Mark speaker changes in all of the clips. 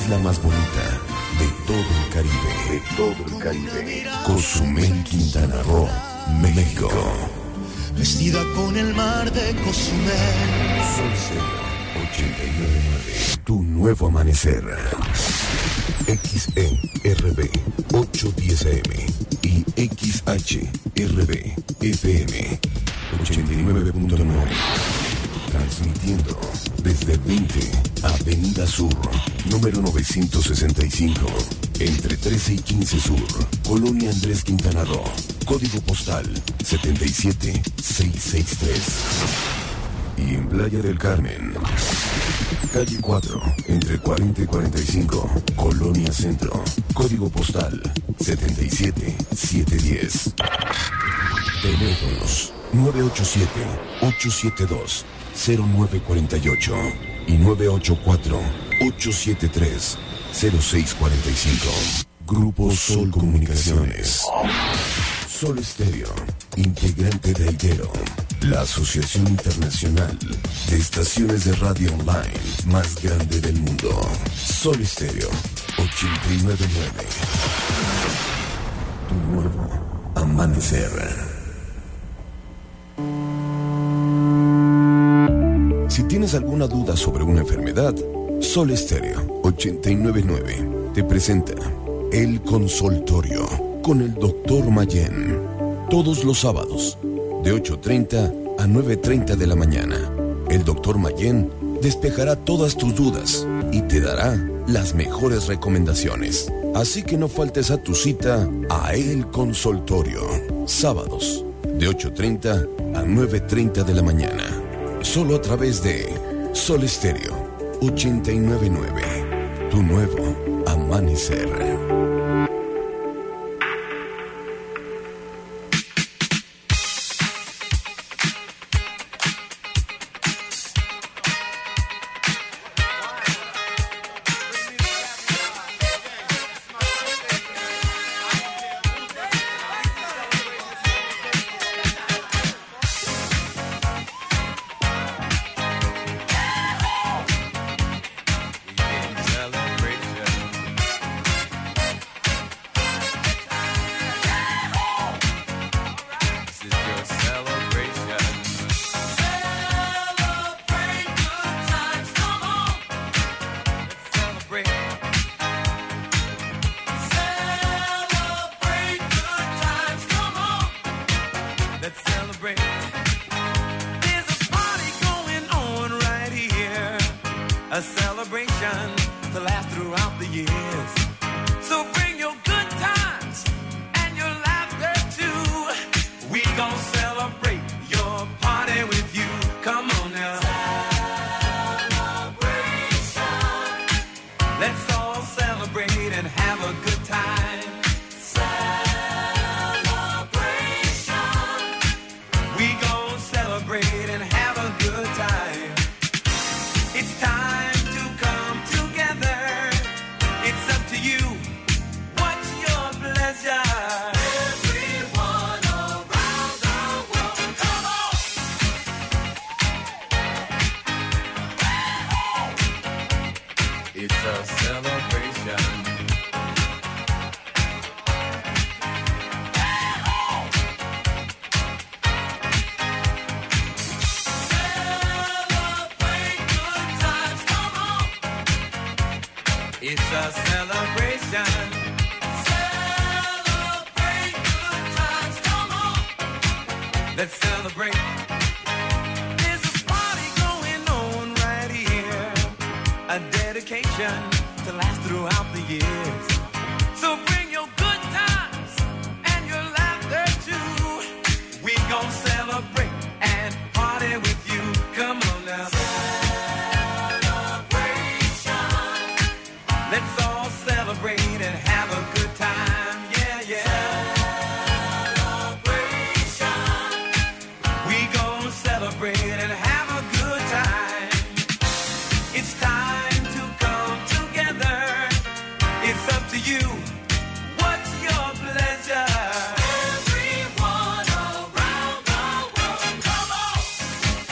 Speaker 1: isla más bonita de todo el Caribe. De todo el Caribe. Cozumel, Quintana Roo, México.
Speaker 2: Vestida con el mar de Cozumel.
Speaker 1: Sol Cero 89.9. Tu nuevo amanecer. XERB 810 AM y XHRB FM 89.9. Transmitiendo desde 20 Avenida Sur, número 965, entre 13 y 15 Sur, Colonia Andrés Quintana Roo, código postal 77663. Y en Playa del Carmen, calle 4, entre 40 y 45, Colonia Centro, código postal 77710. Teléfonos 987-872-0948 y 984-873-0645. Grupo Sol Comunicaciones. Sol Estéreo, integrante de Aidero, la Asociación Internacional de Estaciones de Radio Online más grande del mundo. Sol Estéreo 89.9. Tu nuevo amanecer. Si tienes alguna duda sobre una enfermedad, Sol Estéreo 89.9 te presenta El Consultorio con el Dr. Mayen. Todos los sábados, de 8:30 a 9:30 de la mañana. El Dr. Mayen despejará todas tus dudas y te dará las mejores recomendaciones. Así que no faltes a tu cita a El Consultorio. Sábados, de 8:30 a 9:30 de la mañana. Solo a través de Sol Estéreo 89.9. Tu nuevo amanecer.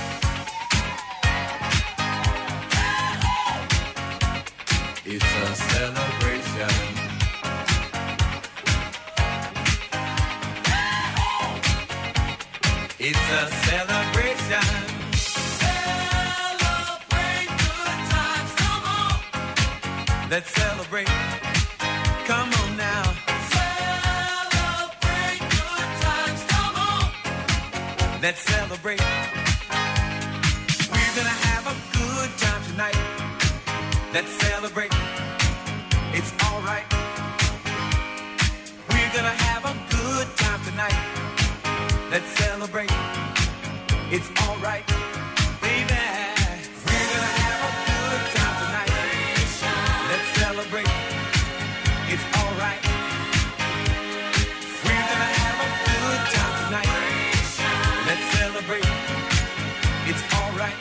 Speaker 3: It's a Let's celebrate. Come on now. Celebrate good times. Come on. Let's celebrate. We're gonna have a good time tonight. Let's celebrate. It's all right. We're gonna have a good time tonight. Let's celebrate. It's all right, baby. We're gonna have a good time tonight. Let's celebrate. It's all right. We're gonna have a good time tonight. Let's celebrate. It's all right.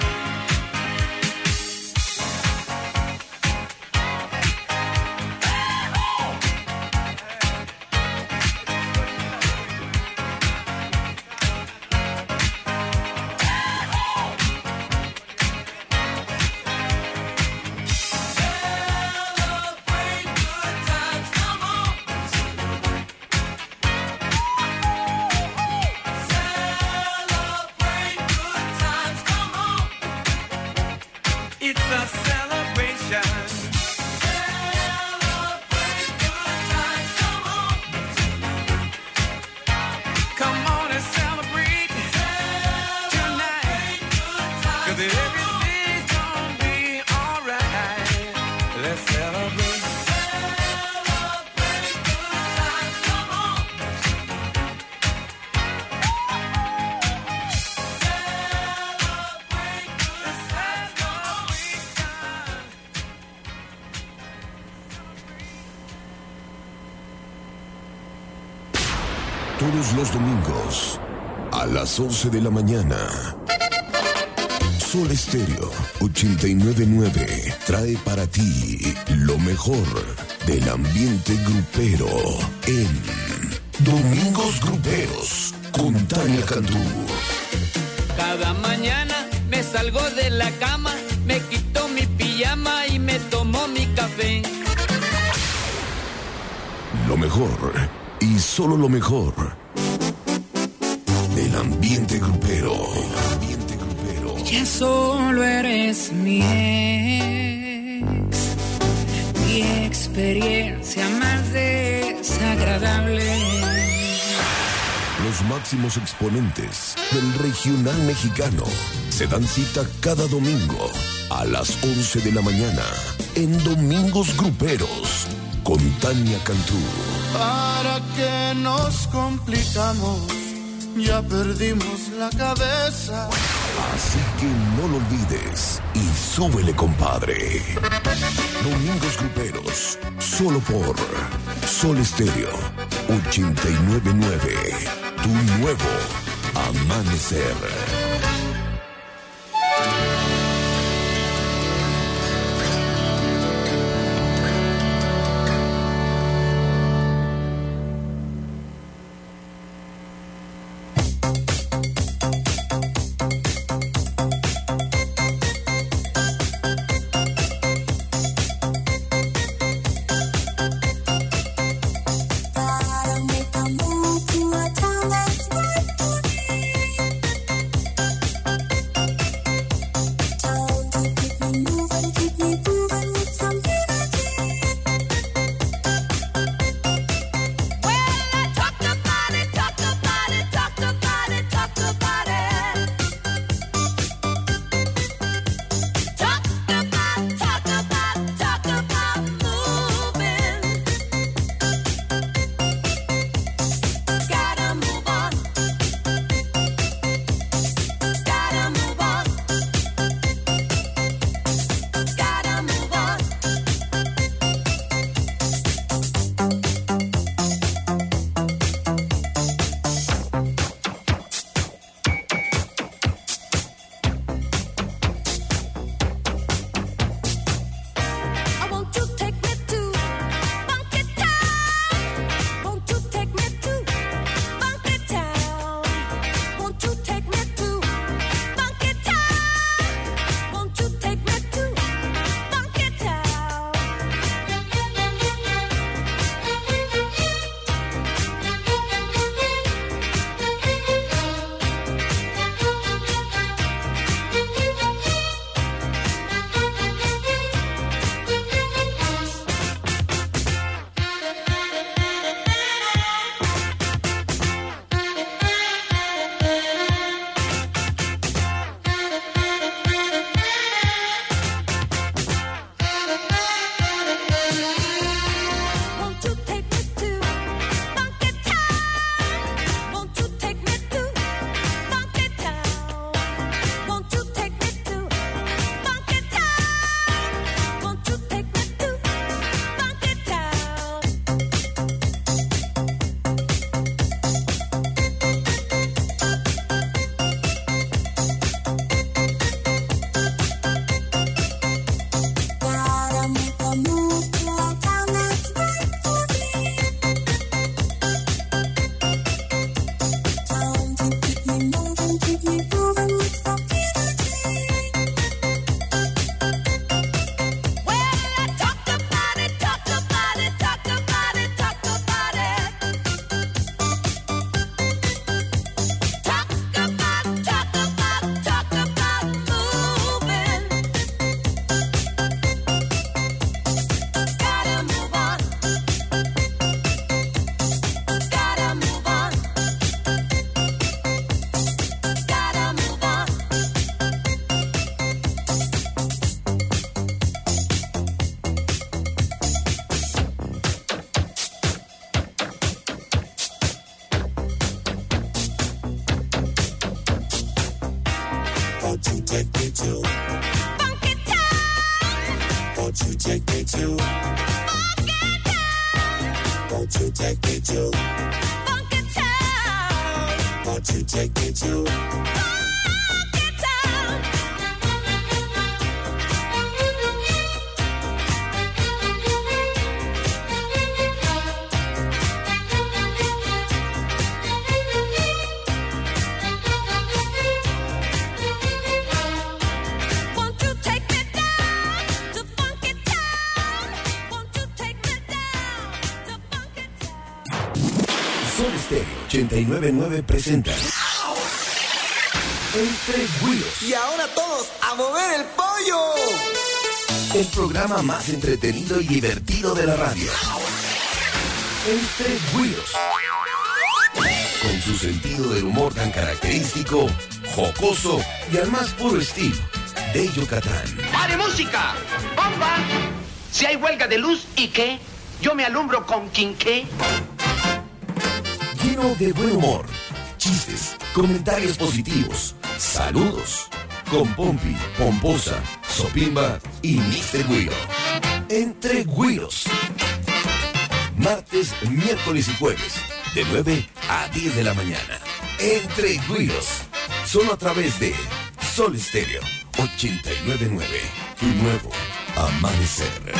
Speaker 1: Todos los domingos, a las 11 de la mañana, Sol Estéreo 89.9 trae para ti lo mejor del ambiente grupero en Domingos Gruperos con Tania Cantú.
Speaker 4: Cada mañana me salgo de la cama, me quito mi pijama y me tomo mi café.
Speaker 1: Lo mejor y solo lo mejor del ambiente grupero.
Speaker 5: Ya solo eres mi ex, mi experiencia más desagradable.
Speaker 1: Los máximos exponentes del regional mexicano se dan cita cada domingo a las 11 de la mañana en Domingos Gruperos con Tania Cantú.
Speaker 2: ¿Para qué nos complicamos? Ya perdimos la cabeza.
Speaker 1: Así que no lo olvides y súbele, compadre. Domingos Gruperos, solo por Sol Estéreo 89.9, tu nuevo amanecer.
Speaker 6: you take me to Funky Town? Won't you take me to Funky Town? Won't you take me to Funky Town? Won't you take me to Funky Town?
Speaker 1: Sol Estéreo 89.9 presenta Entre Güiros.
Speaker 7: Y ahora todos a mover el pollo.
Speaker 1: El programa más entretenido y divertido de la radio. Entre Güiros. Con su sentido del humor tan característico, jocoso y al más puro estilo de Yucatán.
Speaker 8: ¡Pare música! ¡Bomba! Si hay huelga de luz, ¿y qué? Yo me alumbro con quinqué.
Speaker 1: Lleno de buen humor, chistes, comentarios positivos, saludos, con Pompi, Pomposa, Sopimba y Mr. Güiro. Entre Güiros. Martes, miércoles y jueves, de 9 a 10 de la mañana. Entre Güiros. Solo a través de Sol Estéreo 89.9. Tu nuevo amanecer.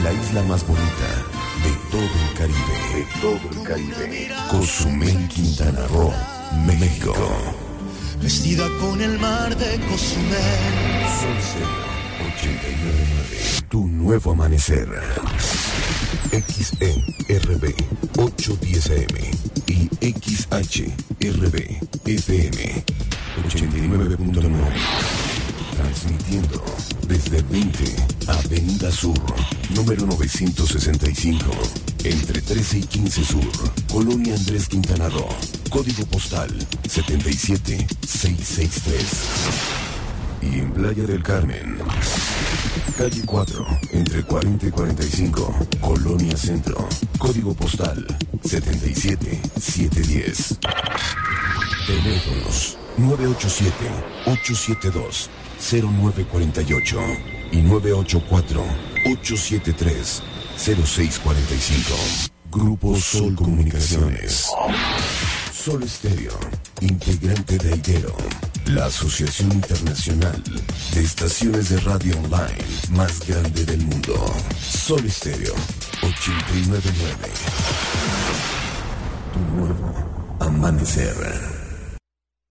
Speaker 1: la isla más bonita de todo el Caribe. Cozumel, Quintana Roo, México.
Speaker 2: Vestida con el mar de Cozumel.
Speaker 1: Sol Estéreo 89.9. Tu nuevo amanecer. XERB 810 AM y XHRB FM 89.9. Transmitiendo desde 20 Avenida Sur, número 965, entre 13 y 15 Sur, Colonia Andrés Quintana Roo, código postal 77663. Y en Playa del Carmen, calle 4, entre 40 y 45, Colonia Centro, código postal 77710. Teléfonos 987-872-0948 y 984-873-0645. Grupo Sol Comunicaciones. Sol Estéreo, integrante de Aidero, la asociación internacional de estaciones de radio online más grande del mundo. Sol Estéreo 89.9. Tu nuevo amanecer.